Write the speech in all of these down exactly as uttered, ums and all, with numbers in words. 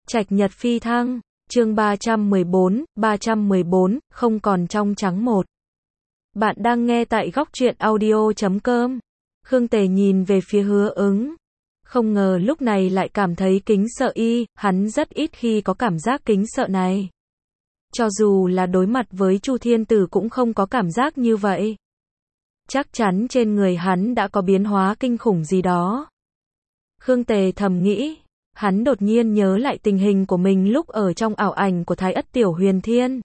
Trạch nhật phi thăng, chương ba trăm mười bốn, ba trăm mười bốn, không còn trong trắng một. Bạn đang nghe tại góc truyện audio chấm com. Khương Tề nhìn về phía Hứa Ứng. Không ngờ lúc này lại cảm thấy kính sợ y, hắn rất ít khi có cảm giác kính sợ này. Cho dù là đối mặt với Chu Thiên Tử cũng không có cảm giác như vậy. Chắc chắn trên người hắn đã có biến hóa kinh khủng gì đó. Khương Tề thầm nghĩ. Hắn đột nhiên nhớ lại tình hình của mình lúc ở trong ảo ảnh của Thái Ất Tiểu Huyền Thiên.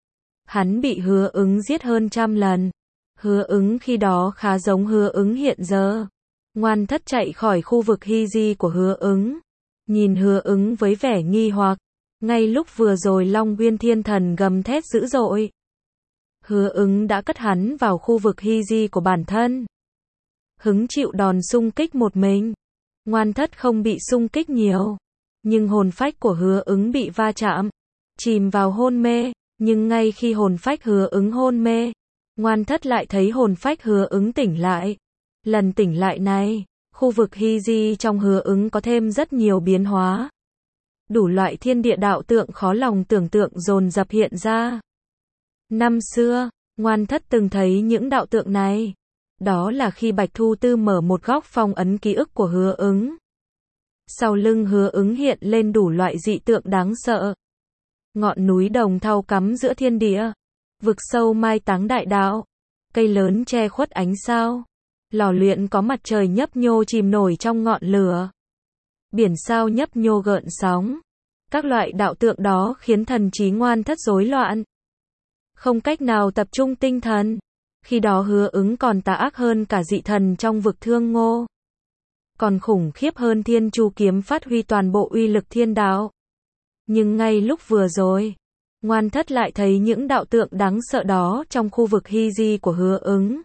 Hắn bị Hứa Ứng giết hơn trăm lần. Hứa Ứng khi đó khá giống Hứa Ứng hiện giờ. Ngoan thất chạy khỏi khu vực hy di của Hứa Ứng. Nhìn Hứa Ứng với vẻ nghi hoặc. Ngay lúc vừa rồi Long Nguyên Thiên Thần gầm thét dữ dội. Hứa Ứng đã cất hắn vào khu vực hy di của bản thân. Hứng chịu đòn xung kích một mình. Ngoan thất không bị xung kích nhiều, nhưng hồn phách của Hứa Ứng bị va chạm, chìm vào hôn mê, nhưng ngay khi hồn phách Hứa Ứng hôn mê, ngoan thất lại thấy hồn phách Hứa Ứng tỉnh lại. Lần tỉnh lại này, khu vực hy di trong Hứa Ứng có thêm rất nhiều biến hóa. Đủ loại thiên địa đạo tượng khó lòng tưởng tượng dồn dập hiện ra. Năm xưa, ngoan thất từng thấy những đạo tượng này. Đó là khi Bạch Thu Tư mở một góc phong ấn ký ức của Hứa Ứng. Sau lưng Hứa Ứng hiện lên đủ loại dị tượng đáng sợ. Ngọn núi đồng thau cắm giữa thiên địa. Vực sâu mai táng đại đạo. Cây lớn che khuất ánh sao. Lò luyện có mặt trời nhấp nhô chìm nổi trong ngọn lửa. Biển sao nhấp nhô gợn sóng. Các loại đạo tượng đó khiến thần trí ngoan thất rối loạn. Không cách nào tập trung tinh thần. Khi đó Hứa Ứng còn tà ác hơn cả dị thần trong vực Thương Ngô. Còn khủng khiếp hơn Thiên Chu kiếm phát huy toàn bộ uy lực thiên đạo. Nhưng ngay lúc vừa rồi, ngoan thất lại thấy những đạo tượng đáng sợ đó trong khu vực hy di của Hứa Ứng.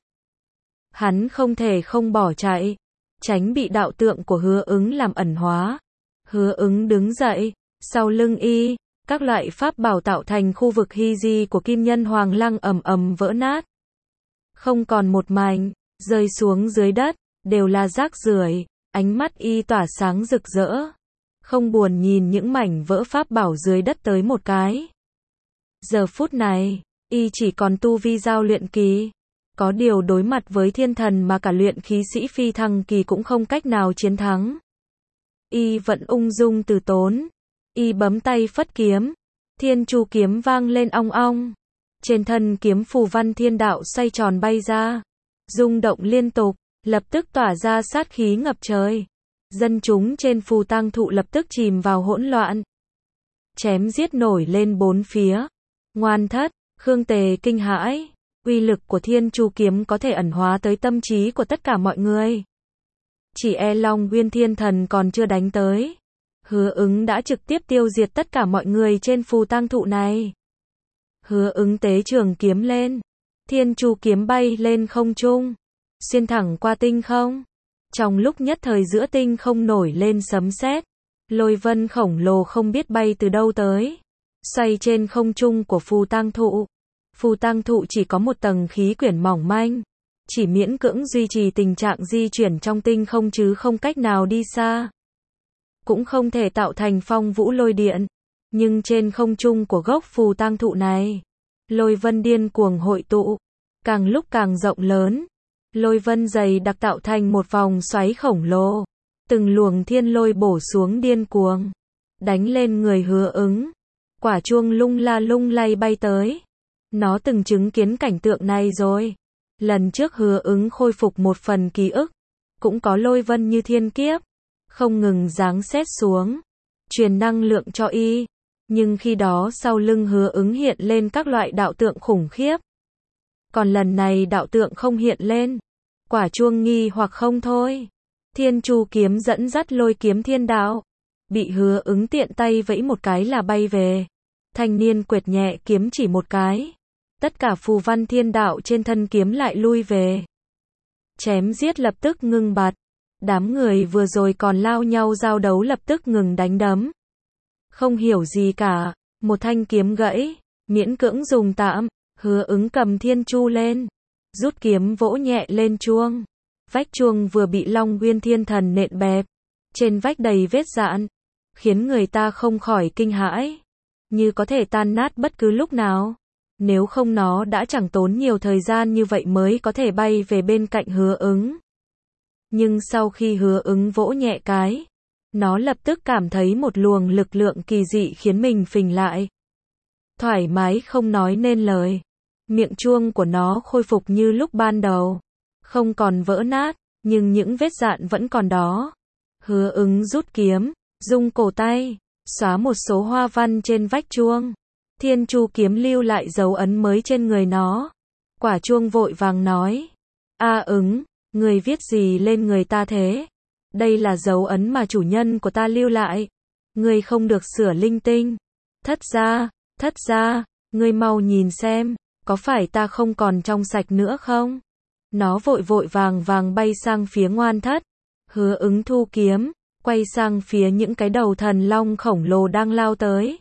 Hắn không thể không bỏ chạy, tránh bị đạo tượng của Hứa Ứng làm ẩn hóa. Hứa Ứng đứng dậy, sau lưng y, các loại pháp bảo tạo thành khu vực hy di của Kim Nhân Hoàng Lăng ầm ầm vỡ nát. Không còn một mảnh, rơi xuống dưới đất, đều là rác rưởi, ánh mắt y tỏa sáng rực rỡ. Không buồn nhìn những mảnh vỡ pháp bảo dưới đất tới một cái. Giờ phút này, y chỉ còn tu vi giao luyện kỳ. Có điều đối mặt với thiên thần mà cả luyện khí sĩ phi thăng kỳ cũng không cách nào chiến thắng. Y vẫn ung dung từ tốn. Y bấm tay phất kiếm. Thiên Chu kiếm vang lên ong ong. Trên thân kiếm phù văn thiên đạo xoay tròn bay ra, rung động liên tục, lập tức tỏa ra sát khí ngập trời. Dân chúng trên phù tang thụ lập tức chìm vào hỗn loạn. Chém giết nổi lên bốn phía. Ngoan thất, Khương Tề kinh hãi, uy lực của Thiên Chu kiếm có thể ẩn hóa tới tâm trí của tất cả mọi người. Chỉ e Long Nguyên Thiên Thần còn chưa đánh tới. Hứa Ứng đã trực tiếp tiêu diệt tất cả mọi người trên phù tang thụ này. Hứa Ứng tế trường kiếm lên. Thiên Chu kiếm bay lên không trung. Xuyên thẳng qua tinh không. Trong lúc nhất thời giữa tinh không nổi lên sấm sét. Lôi vân khổng lồ không biết bay từ đâu tới. Xoay trên không trung của phù tang thụ. Phù tang thụ chỉ có một tầng khí quyển mỏng manh. Chỉ miễn cưỡng duy trì tình trạng di chuyển trong tinh không chứ không cách nào đi xa. Cũng không thể tạo thành phong vũ lôi điện. Nhưng trên không trung của gốc phù tang thụ này, lôi vân điên cuồng hội tụ, càng lúc càng rộng lớn. Lôi vân dày đặc tạo thành một vòng xoáy khổng lồ. Từng luồng thiên lôi bổ xuống điên cuồng, đánh lên người Hứa Ứng. Quả chuông lung la lung lay bay tới. Nó từng chứng kiến cảnh tượng này rồi. Lần trước Hứa Ứng khôi phục một phần ký ức, cũng có lôi vân như thiên kiếp, không ngừng giáng sét xuống, truyền năng lượng cho y. Nhưng khi đó sau lưng Hứa Ứng hiện lên các loại đạo tượng khủng khiếp. Còn lần này đạo tượng không hiện lên. Quả chuông nghi hoặc không thôi. Thiên Chu kiếm dẫn dắt lôi kiếm thiên đạo. Bị Hứa Ứng tiện tay vẫy một cái là bay về. Thanh niên quệt nhẹ kiếm chỉ một cái. Tất cả phù văn thiên đạo trên thân kiếm lại lui về. Chém giết lập tức ngưng bặt. Đám người vừa rồi còn lao nhau giao đấu lập tức ngừng đánh đấm. Không hiểu gì cả, một thanh kiếm gãy, miễn cưỡng dùng tạm. Hứa Ứng cầm Thiên Chu lên, rút kiếm vỗ nhẹ lên chuông. Vách chuông vừa bị Long Nguyên Thiên Thần nện bẹp, trên vách đầy vết dạn. khiến người ta không khỏi kinh hãi, như có thể tan nát bất cứ lúc nào. Nếu không nó đã chẳng tốn nhiều thời gian như vậy mới có thể bay về bên cạnh Hứa Ứng. Nhưng sau khi Hứa Ứng vỗ nhẹ cái, nó lập tức cảm thấy một luồng lực lượng kỳ dị khiến mình phình lại. Thoải mái không nói nên lời. Miệng chuông của nó khôi phục như lúc ban đầu. Không còn vỡ nát, nhưng những vết dạn vẫn còn đó. Hứa Ứng rút kiếm, rung cổ tay, xóa một số hoa văn trên vách chuông. Thiên Chu kiếm lưu lại dấu ấn mới trên người nó. Quả chuông vội vàng nói. A Ứng, người viết gì lên người ta thế? Đây là dấu ấn mà chủ nhân của ta lưu lại. Ngươi không được sửa linh tinh. Thất gia, thất gia, ngươi mau nhìn xem, có phải ta không còn trong sạch nữa không? Nó vội vội vàng vàng bay sang phía Ngoan Thất. Hứa Ứng thu kiếm, quay sang phía những cái đầu thần long khổng lồ đang lao tới.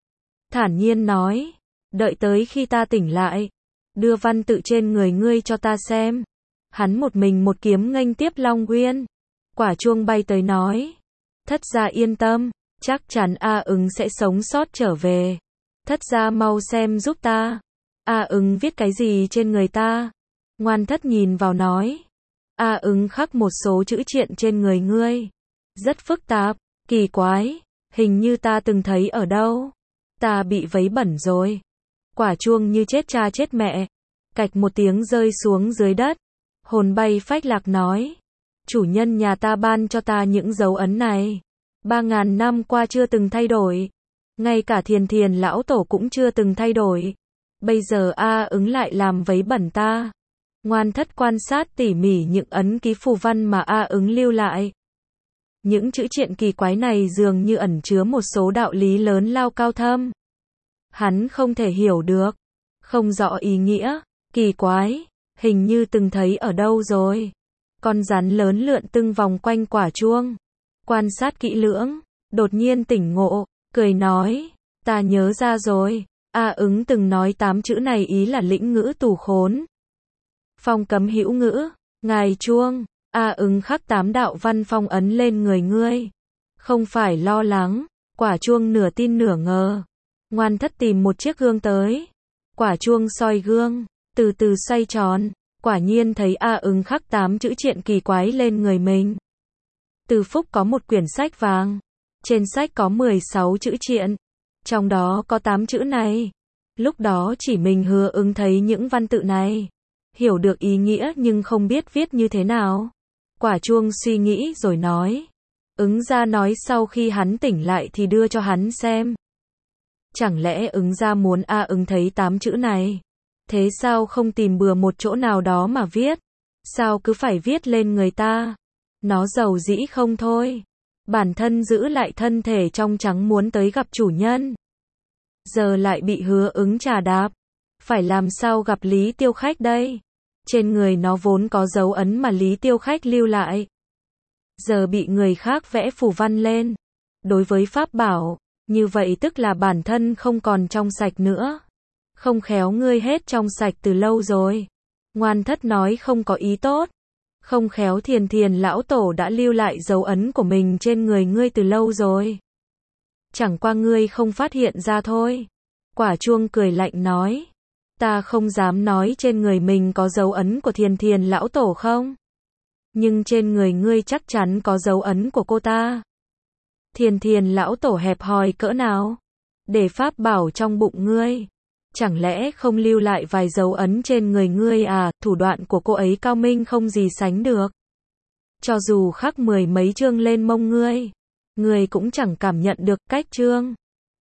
Thản nhiên nói, đợi tới khi ta tỉnh lại, đưa văn tự trên người ngươi cho ta xem. Hắn một mình một kiếm nghênh tiếp Long Uyên. Quả chuông bay tới nói, thất gia yên tâm, chắc chắn A Ứng sẽ sống sót trở về. Thất gia mau xem giúp ta. A Ứng viết cái gì trên người ta? Ngoan Thất nhìn vào nói, A Ứng khắc một số chữ triện trên người ngươi. Rất phức tạp, kỳ quái, hình như ta từng thấy ở đâu. Ta bị vấy bẩn rồi. Quả chuông như chết cha chết mẹ. Cạch một tiếng rơi xuống dưới đất. Hồn bay phách lạc nói, chủ nhân nhà ta ban cho ta những dấu ấn này. Ba ngàn năm qua chưa từng thay đổi. Ngay cả Thiền Thiền lão tổ cũng chưa từng thay đổi. Bây giờ A Ứng lại làm vấy bẩn ta. Ngoan Thất quan sát tỉ mỉ những ấn ký phù văn mà A Ứng lưu lại. Những chữ triện kỳ quái này dường như ẩn chứa một số đạo lý lớn lao cao thâm. Hắn không thể hiểu được, không rõ ý nghĩa, kỳ quái, hình như từng thấy ở đâu rồi. Con rắn lớn lượn tưng vòng quanh quả chuông. Quan sát kỹ lưỡng, đột nhiên tỉnh ngộ, cười nói, ta nhớ ra rồi, A Ứng từng nói tám chữ này ý là lĩnh ngữ tù khốn. Phong cấm hữu ngữ, ngài chuông, A Ứng khắc tám đạo văn phong ấn lên người ngươi. Không phải lo lắng, quả chuông nửa tin nửa ngờ. Ngoan Thất tìm một chiếc gương tới. Quả chuông soi gương, từ từ xoay tròn, quả nhiên thấy A Ứng khắc tám chữ triện kỳ quái lên người mình. Từ Phúc có một quyển sách vàng, trên sách có mười sáu chữ triện, trong đó có tám chữ này. Lúc đó chỉ mình Hứa Ứng thấy những văn tự này, hiểu được ý nghĩa nhưng không biết viết như thế nào. Quả chuông suy nghĩ rồi nói, Ứng gia nói sau khi hắn tỉnh lại thì đưa cho hắn xem. Chẳng lẽ Ứng gia muốn A Ứng thấy tám chữ này? Thế sao không tìm bừa một chỗ nào đó mà viết? Sao cứ phải viết lên người ta? Nó giàu dĩ không thôi. Bản thân giữ lại thân thể trong trắng muốn tới gặp chủ nhân. Giờ lại bị Hứa Ứng trà đạp. Phải làm sao gặp Lý Tiêu Khách đây? Trên người nó vốn có dấu ấn mà Lý Tiêu Khách lưu lại. Giờ bị người khác vẽ phù văn lên. Đối với pháp bảo, như vậy tức là bản thân không còn trong sạch nữa. Không khéo ngươi hết trong sạch từ lâu rồi. Ngoan Thất nói không có ý tốt. Không khéo Thiền Thiền lão tổ đã lưu lại dấu ấn của mình trên người ngươi từ lâu rồi. Chẳng qua ngươi không phát hiện ra thôi. Quả chuông cười lạnh nói, ta không dám nói trên người mình có dấu ấn của Thiền Thiền lão tổ không. Nhưng trên người ngươi chắc chắn có dấu ấn của cô ta. Thiền Thiền lão tổ hẹp hòi cỡ nào? Để pháp bảo trong bụng ngươi. Chẳng lẽ không lưu lại vài dấu ấn trên người ngươi à? Thủ đoạn của cô ấy cao minh không gì sánh được. Cho dù khắc mười mấy chương lên mông ngươi, ngươi cũng chẳng cảm nhận được cách chương.